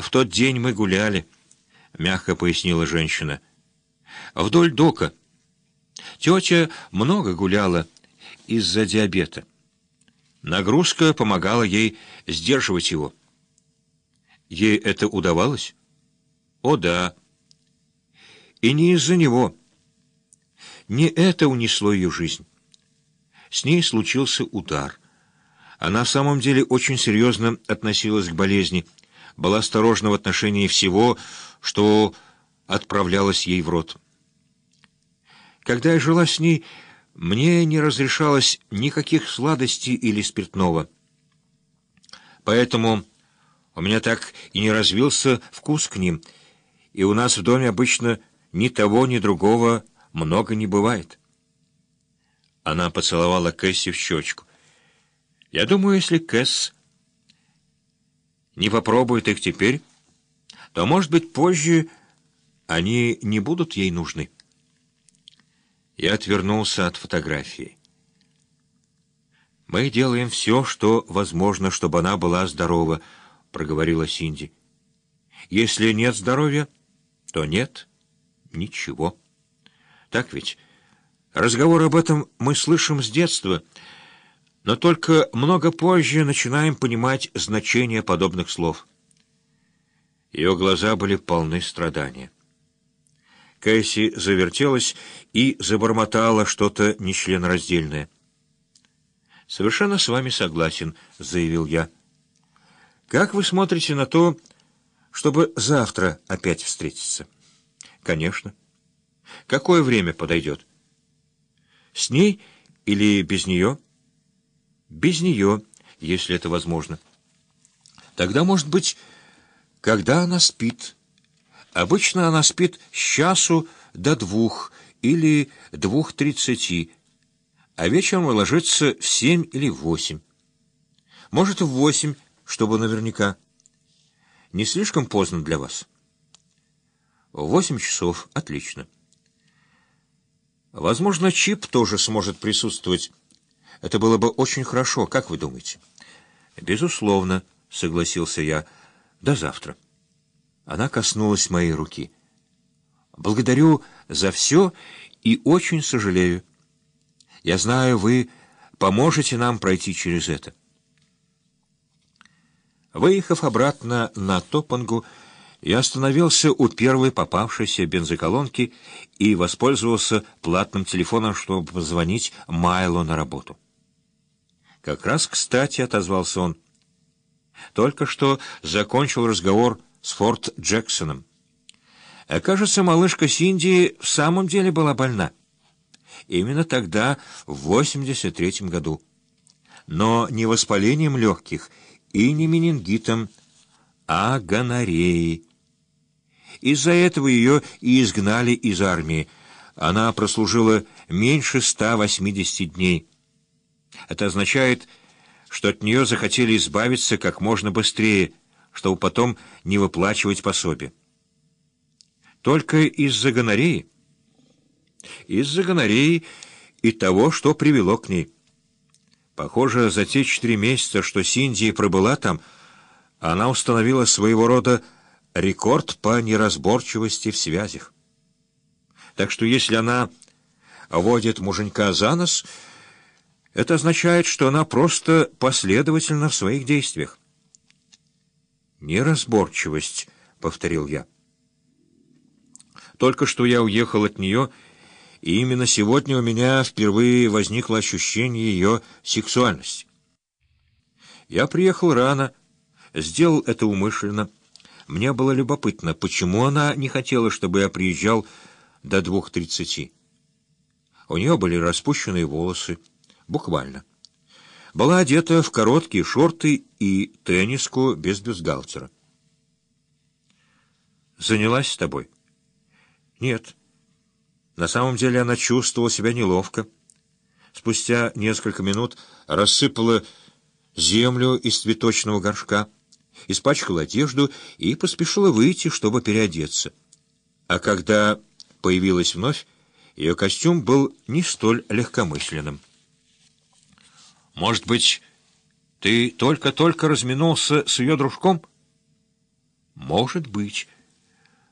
в тот день мы гуляли, — мягко пояснила женщина. Вдоль дока. Тетя много гуляла из-за диабета. Нагрузка помогала ей сдерживать его. Ей это удавалось? О, да. И не из-за него. Не это унесло ее жизнь. С ней случился удар. Она в самом деле очень серьезно относилась к болезни, была осторожна в отношении всего, что отправлялось ей в рот. Когда я жила с ней, мне не разрешалось никаких сладостей или спиртного. Поэтому у меня так и не развился вкус к ним, и у нас в доме обычно ни того, ни другого много не бывает. Она поцеловала Кэсси в щечку. Я думаю, если Кэс не попробует их теперь, то, может быть, позже они не будут ей нужны. Я отвернулся от фотографии. «Мы делаем все, что возможно, чтобы она была здорова», — проговорила Синди. «Если нет здоровья, то нет ничего. Так ведь? Разговор об этом мы слышим с детства, но только много позже начинаем понимать значение подобных слов». Ее глаза были полны страдания. Кэсси завертелась и забормотала что-то нечленораздельное. «Совершенно с вами согласен», — заявил я. «Как вы смотрите на то, чтобы завтра опять встретиться?» «Конечно. Какое время подойдет? С ней или без нее?» «Без нее, если это возможно». «Тогда, может быть, когда она спит?» «Обычно она спит с 1 до 2 или 2:30, а вечером ложится в 7 или 8. Может, в 8, чтобы наверняка. Не слишком поздно для вас?» «В 8 часов. Отлично. Возможно, Чип тоже сможет присутствовать. Это было бы очень хорошо, как вы думаете?» «Безусловно», — согласился я. «До завтра». Она коснулась моей руки. «Благодарю за все и очень сожалею. Я знаю, вы поможете нам пройти через это». Выехав обратно на Топангу, я остановился у первой попавшейся бензоколонки и воспользовался платным телефоном, чтобы позвонить Майлу на работу. «Как раз кстати», — отозвался он. «Только что закончил разговор с Форт Джексоном. Кажется, малышка Синди в самом деле была больна. Именно тогда, в 83-м году. Но не воспалением легких и не менингитом, а гонореей. Из-за этого ее и изгнали из армии. Она прослужила меньше 180 дней. Это означает, что от нее захотели избавиться как можно быстрее, чтобы потом не выплачивать пособие. Только из-за гонореи? Из-за гонореи и того, что привело к ней. Похоже, за те 4 месяца, что Синди пробыла там, она установила своего рода рекорд по неразборчивости в связях. Так что если она водит муженька за нос, это означает, что она просто последовательна в своих действиях. «Неразборчивость», — повторил я. Только что я уехал от нее, и именно сегодня у меня впервые возникло ощущение ее сексуальности. Я приехал рано, сделал это умышленно. Мне было любопытно, почему она не хотела, чтобы я приезжал до 2:30. У нее были распущенные волосы, буквально. Была одета в короткие шорты и тенниску без бюстгальтера. «Занялась с тобой?» «Нет». На самом деле она чувствовала себя неловко. Спустя несколько минут рассыпала землю из цветочного горшка, испачкала одежду и поспешила выйти, чтобы переодеться. А когда появилась вновь, ее костюм был не столь легкомысленным. «Может быть, ты только-только разминулся с ее дружком?» Может быть.